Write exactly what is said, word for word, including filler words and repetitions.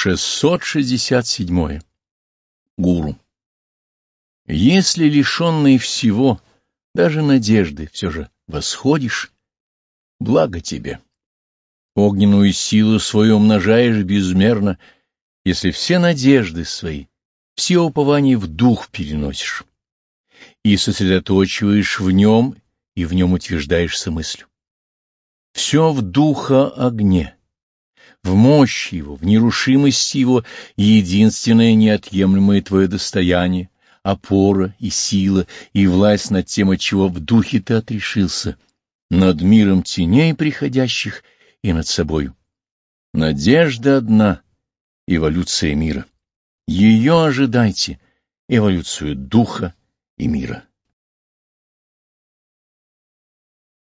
шестьсот шестьдесят седьмое. Гуру. Если лишенный всего, даже надежды, все же восходишь, благо тебе. Огненную силу свою умножаешь безмерно, если все надежды свои, все упования в дух переносишь и сосредоточиваешь в нем, и в нем утверждаешься мыслью. Все в духа огне, в мощи его, в нерушимости его, единственное неотъемлемое твое достояние, опора и сила, и власть над тем, от чего в духе ты отрешился, над миром теней приходящих и над собою. Надежда одна — эволюция мира. Ее ожидайте, эволюцию духа и мира.